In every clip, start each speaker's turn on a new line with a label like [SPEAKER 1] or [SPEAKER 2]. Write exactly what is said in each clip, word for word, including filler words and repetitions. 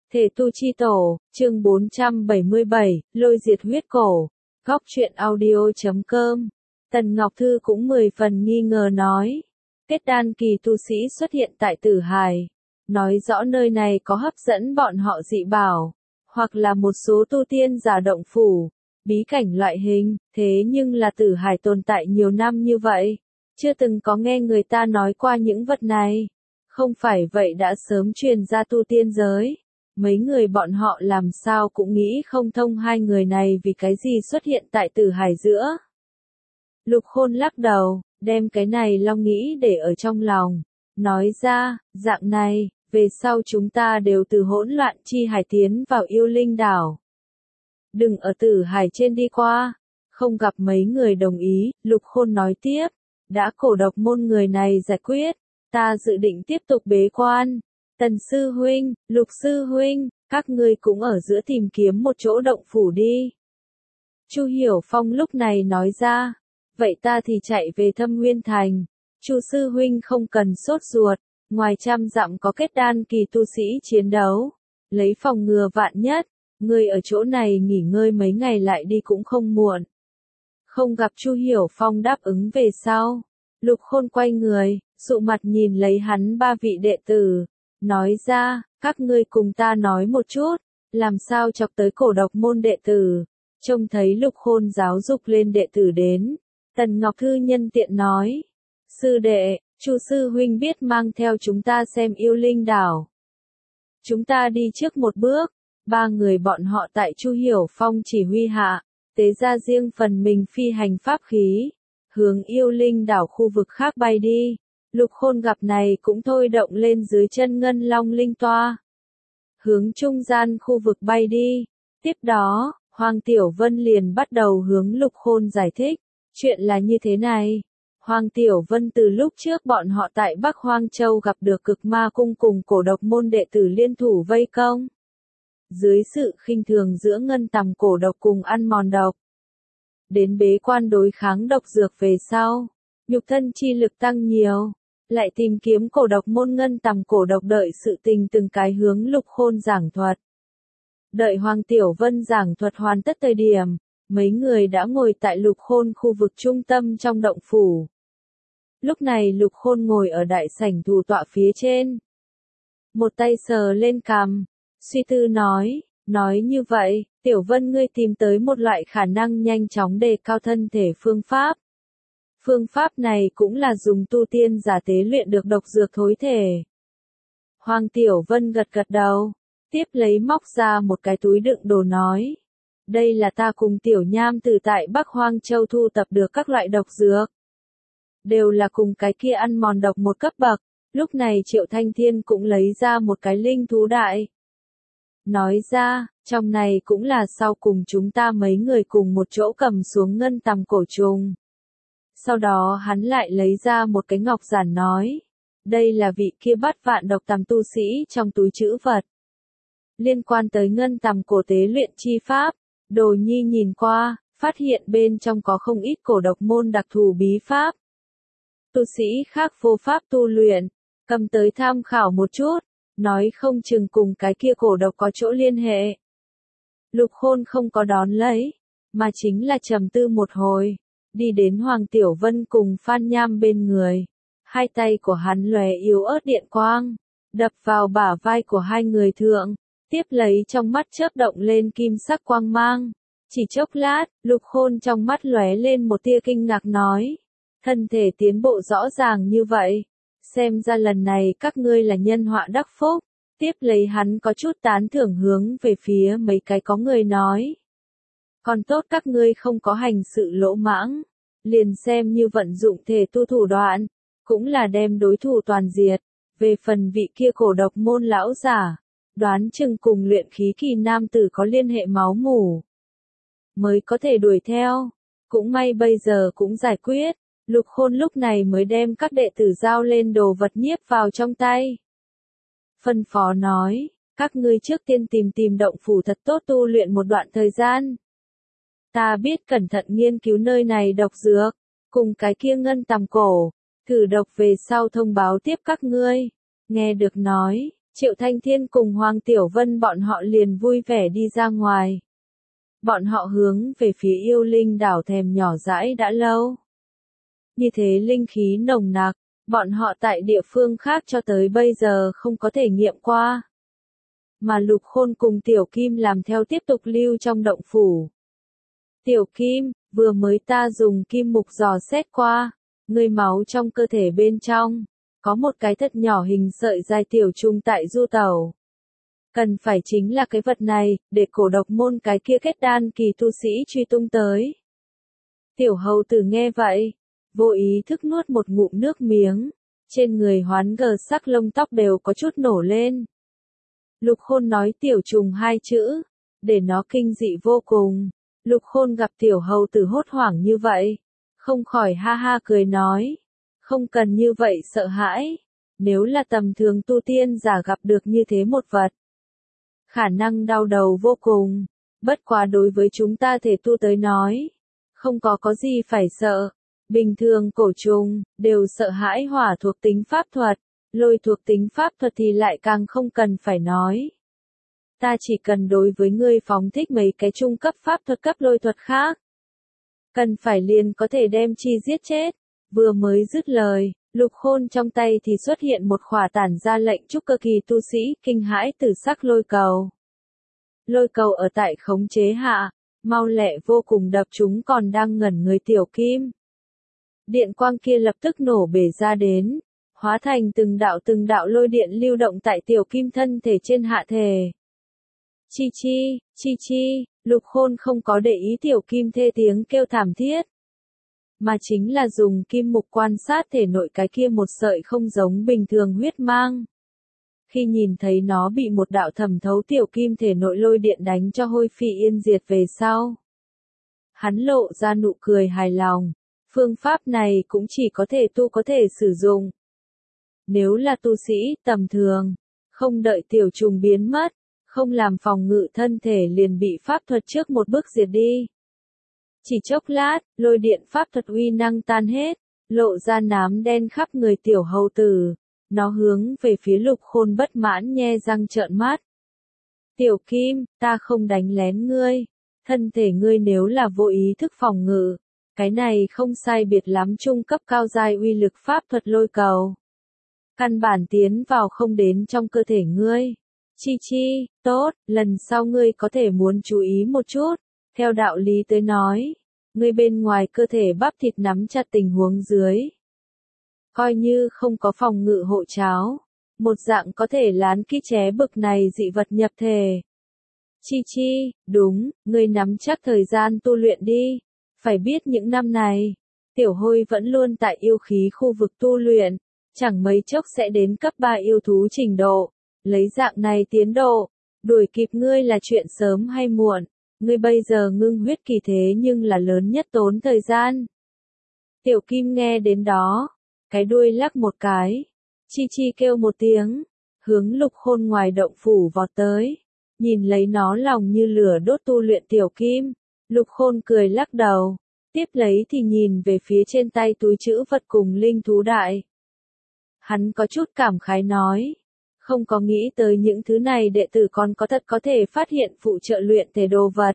[SPEAKER 1] Thể tu chi tổ, chương bốn trăm bảy mươi bảy, lôi diệt huyết cổ. Góc truyện audio chấm com. Tần Ngọc Thư cũng mười phần nghi ngờ nói. Kết đan kỳ tu sĩ xuất hiện tại Tử Hải. Nói rõ nơi này có hấp dẫn bọn họ dị bảo. Hoặc là một số tu tiên giả động phủ. Bí cảnh loại hình. Thế nhưng là Tử Hải tồn tại nhiều năm như vậy. Chưa từng có nghe người ta nói qua những vật này. Không phải vậy đã sớm truyền ra tu tiên giới. Mấy người bọn họ làm sao cũng nghĩ không thông hai người này vì cái gì xuất hiện tại Tử Hải giữa. Lục Khôn lắc đầu, đem cái này long nghĩ để ở trong lòng. Nói ra, dạng này, về sau chúng ta đều từ hỗn loạn chi hải tiến vào yêu linh đảo. Đừng ở Tử Hải trên đi qua. Không gặp mấy người đồng ý, Lục Khôn nói tiếp. Đã cổ độc môn người này giải quyết, ta dự định tiếp tục bế quan. Tần sư huynh, Lục sư huynh, các ngươi cũng ở giữa tìm kiếm một chỗ động phủ đi. Chu Hiểu Phong lúc này nói ra, vậy ta thì chạy về Thâm Nguyên Thành. Chu sư huynh không cần sốt ruột, ngoài trăm dặm có kết đan kỳ tu sĩ chiến đấu, lấy phòng ngừa vạn nhất, ngươi ở chỗ này nghỉ ngơi mấy ngày lại đi cũng không muộn. Không gặp Chu Hiểu Phong đáp ứng về sau, Lục Khôn quay người, dụ mặt nhìn lấy hắn ba vị đệ tử. Nói ra, các ngươi cùng ta nói một chút, làm sao chọc tới cổ độc môn đệ tử. Trông thấy Lục Khôn giáo dục lên đệ tử đến. Tần Ngọc Thư nhân tiện nói. Sư đệ, Chu sư huynh biết mang theo chúng ta xem yêu linh đảo. Chúng ta đi trước một bước. Ba người bọn họ tại Chu Hiểu Phong chỉ huy hạ. Tế ra riêng phần mình phi hành pháp khí. Hướng yêu linh đảo khu vực khác bay đi. Lục Khôn gặp này cũng thôi động lên dưới chân ngân long linh toa. Hướng trung gian khu vực bay đi. Tiếp đó, Hoàng Tiểu Vân liền bắt đầu hướng Lục Khôn giải thích. Chuyện là như thế này. Hoàng Tiểu Vân từ lúc trước bọn họ tại Bắc Hoang Châu gặp được cực ma cung cùng cổ độc môn đệ tử liên thủ vây công. Dưới sự khinh thường giữa ngân tầm cổ độc cùng ăn mòn độc. Đến bế quan đối kháng độc dược về sau. Nhục thân chi lực tăng nhiều. Lại tìm kiếm cổ độc môn ngân tầm cổ độc đợi sự tình từng cái hướng Lục Khôn giảng thuật. Đợi Hoàng Tiểu Vân giảng thuật hoàn tất thời điểm, mấy người đã ngồi tại Lục Khôn khu vực trung tâm trong động phủ. Lúc này Lục Khôn ngồi ở đại sảnh thủ tọa phía trên. Một tay sờ lên cằm, suy tư nói, nói như vậy, Tiểu Vân ngươi tìm tới một loại khả năng nhanh chóng đề cao thân thể phương pháp. Phương pháp này cũng là dùng tu tiên giả tế luyện được độc dược thối thể. Hoàng Tiểu Vân gật gật đầu, tiếp lấy móc ra một cái túi đựng đồ nói. Đây là ta cùng Tiểu Nham từ tại Bắc Hoang Châu thu tập được các loại độc dược. Đều là cùng cái kia ăn mòn độc một cấp bậc, lúc này Triệu Thanh Thiên cũng lấy ra một cái linh thú đại. Nói ra, trong này cũng là sau cùng chúng ta mấy người cùng một chỗ cầm xuống ngân tầm cổ trùng. Sau đó hắn lại lấy ra một cái ngọc giản nói. Đây là vị kia bắt vạn độc tầm tu sĩ trong túi trữ vật. Liên quan tới ngân tầm cổ tế luyện chi pháp, Đồ Nhi nhìn qua, phát hiện bên trong có không ít cổ độc môn đặc thù bí pháp. Tu sĩ khác vô pháp tu luyện, cầm tới tham khảo một chút, nói không chừng cùng cái kia cổ độc có chỗ liên hệ. Lục Khôn không có đón lấy, mà chính là trầm tư một hồi. Đi đến Hoàng Tiểu Vân cùng Phan Nham bên người. Hai tay của hắn lóe yếu ớt điện quang, đập vào bả vai của hai người thượng, tiếp lấy trong mắt chớp động lên kim sắc quang mang. Chỉ chốc lát, Lục Khôn trong mắt lóe lên một tia kinh ngạc nói. Thân thể tiến bộ rõ ràng như vậy. Xem ra lần này các ngươi là nhân họa đắc phúc. Tiếp lấy hắn có chút tán thưởng hướng về phía mấy cái có người nói. Còn tốt các ngươi không có hành sự lỗ mãng, liền xem như vận dụng thể tu thủ đoạn, cũng là đem đối thủ toàn diệt. Về phần vị kia cổ độc môn lão giả, đoán chừng cùng luyện khí kỳ nam tử có liên hệ máu mủ, mới có thể đuổi theo. Cũng may bây giờ cũng giải quyết. Lục Khôn lúc này mới đem các đệ tử giao lên đồ vật nhiếp vào trong tay. Phân phó nói, các ngươi trước tiên tìm tìm động phủ thật tốt tu luyện một đoạn thời gian. Ta biết cẩn thận nghiên cứu nơi này độc dược, cùng cái kia ngân tầm cổ, thử độc về sau thông báo tiếp các ngươi. Nghe được nói, Triệu Thanh Thiên cùng Hoàng Tiểu Vân bọn họ liền vui vẻ đi ra ngoài. Bọn họ hướng về phía yêu linh đảo thèm nhỏ dãi đã lâu. Như thế linh khí nồng nặc, bọn họ tại địa phương khác cho tới bây giờ không có thể nghiệm qua. Mà Lục Khôn cùng Tiểu Kim làm theo tiếp tục lưu trong động phủ. Tiểu Kim, vừa mới ta dùng kim mục dò xét qua, người máu trong cơ thể bên trong, có một cái thật nhỏ hình sợi dài tiểu trùng tại du tẩu. Cần phải chính là cái vật này, để cổ độc môn cái kia kết đan kỳ tu sĩ truy tung tới. Tiểu hầu tử nghe vậy, vô ý thức nuốt một ngụm nước miếng, trên người hoán gờ sắc lông tóc đều có chút nổ lên. Lục Khôn nói tiểu trùng hai chữ, để nó kinh dị vô cùng. Lục Khôn gặp tiểu hầu tử hốt hoảng như vậy, không khỏi ha ha cười nói, không cần như vậy sợ hãi, nếu là tầm thường tu tiên giả gặp được như thế một vật, khả năng đau đầu vô cùng, bất quá đối với chúng ta thể tu tới nói, không có có gì phải sợ, bình thường cổ trùng, đều sợ hãi hỏa thuộc tính pháp thuật, lôi thuộc tính pháp thuật thì lại càng không cần phải nói. Ta chỉ cần đối với ngươi phóng thích mấy cái trung cấp pháp thuật cấp lôi thuật khác. Cần phải liền có thể đem chi giết chết. Vừa mới dứt lời, Lục Khôn trong tay thì xuất hiện một khỏa tản ra lệnh trúc cơ kỳ tu sĩ kinh hãi tử sắc lôi cầu. Lôi cầu ở tại khống chế hạ, mau lẹ vô cùng đập chúng còn đang ngẩn người Tiểu Kim. Điện quang kia lập tức nổ bể ra đến, hóa thành từng đạo từng đạo lôi điện lưu động tại Tiểu Kim thân thể trên hạ thể. Chi chi, chi chi, Lục Khôn không có để ý Tiểu Kim thê tiếng kêu thảm thiết, mà chính là dùng kim mục quan sát thể nội cái kia một sợi không giống bình thường huyết mang. Khi nhìn thấy nó bị một đạo thẩm thấu Tiểu Kim thể nội lôi điện đánh cho hôi phi yên diệt về sau, hắn lộ ra nụ cười hài lòng, phương pháp này cũng chỉ có thể tu có thể sử dụng. Nếu là tu sĩ tầm thường, không đợi tiểu trùng biến mất, không làm phòng ngự thân thể liền bị pháp thuật trước một bước diệt đi. Chỉ chốc lát, lôi điện pháp thuật uy năng tan hết, lộ ra nám đen khắp người tiểu hầu tử. Nó hướng về phía Lục Khôn bất mãn nhe răng trợn mắt. Tiểu Kim, ta không đánh lén ngươi. Thân thể ngươi nếu là vô ý thức phòng ngự, cái này không sai biệt lắm trung cấp cao giai uy lực pháp thuật lôi cầu. Căn bản tiến vào không đến trong cơ thể ngươi. Chi chi, tốt, lần sau ngươi có thể muốn chú ý một chút. Theo đạo lý tới nói, ngươi bên ngoài cơ thể bắp thịt nắm chặt tình huống dưới. Coi như không có phòng ngự hộ cháo, một dạng có thể lán kỹ ché bực này dị vật nhập thể. Chi chi, đúng, ngươi nắm chắc thời gian tu luyện đi. Phải biết những năm này, tiểu hôi vẫn luôn tại yêu khí khu vực tu luyện, chẳng mấy chốc sẽ đến cấp ba yêu thú trình độ. Lấy dạng này tiến độ, đuổi kịp ngươi là chuyện sớm hay muộn, ngươi bây giờ ngưng huyết kỳ thế nhưng là lớn nhất tốn thời gian. Tiểu Kim nghe đến đó, cái đuôi lắc một cái, chi chi kêu một tiếng, hướng Lục Khôn ngoài động phủ vọt tới, nhìn lấy nó lòng như lửa đốt tu luyện Tiểu Kim, Lục Khôn cười lắc đầu, tiếp lấy thì nhìn về phía trên tay túi trữ vật cùng linh thú đại. Hắn có chút cảm khái nói, không có nghĩ tới những thứ này đệ tử còn có thật có thể phát hiện phụ trợ luyện thể đồ vật.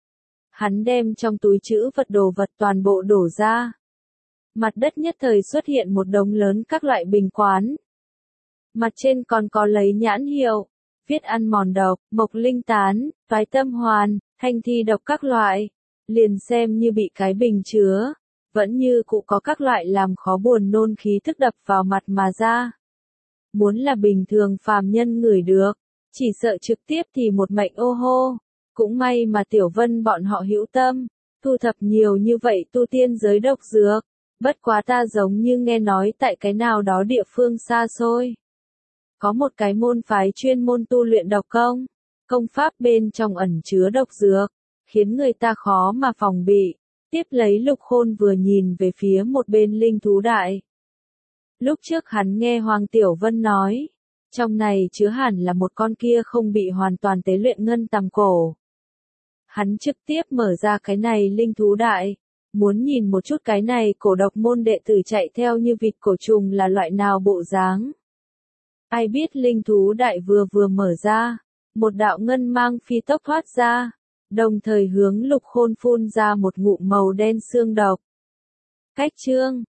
[SPEAKER 1] Hắn đem trong túi trữ vật đồ vật toàn bộ đổ ra. Mặt đất nhất thời xuất hiện một đống lớn các loại bình quán. Mặt trên còn có lấy nhãn hiệu, viết ăn mòn độc, mộc linh tán, toái tâm hoàn, thanh thi độc các loại. Liền xem như bị cái bình chứa, vẫn như cụ có các loại làm khó buồn nôn khí thức đập vào mặt mà ra. Muốn là bình thường phàm nhân ngửi được, chỉ sợ trực tiếp thì một mệnh ô hô. Cũng may mà Tiểu Vân bọn họ hữu tâm, thu thập nhiều như vậy tu tiên giới độc dược. Bất quá ta giống như nghe nói tại cái nào đó địa phương xa xôi. Có một cái môn phái chuyên môn tu luyện độc công, công pháp bên trong ẩn chứa độc dược, khiến người ta khó mà phòng bị. Tiếp lấy Lục Khôn vừa nhìn về phía một bên linh thú đại. Lúc trước hắn nghe Hoàng Tiểu Vân nói, trong này chứa hẳn là một con kia không bị hoàn toàn tế luyện ngân tầm cổ. Hắn trực tiếp mở ra cái này linh thú đại, muốn nhìn một chút cái này cổ độc môn đệ tử chạy theo như vịt cổ trùng là loại nào bộ dáng. Ai biết linh thú đại vừa vừa mở ra, một đạo ngân mang phi tốc thoát ra, đồng thời hướng Lục Khôn phun ra một ngụm màu đen xương độc. Cách chương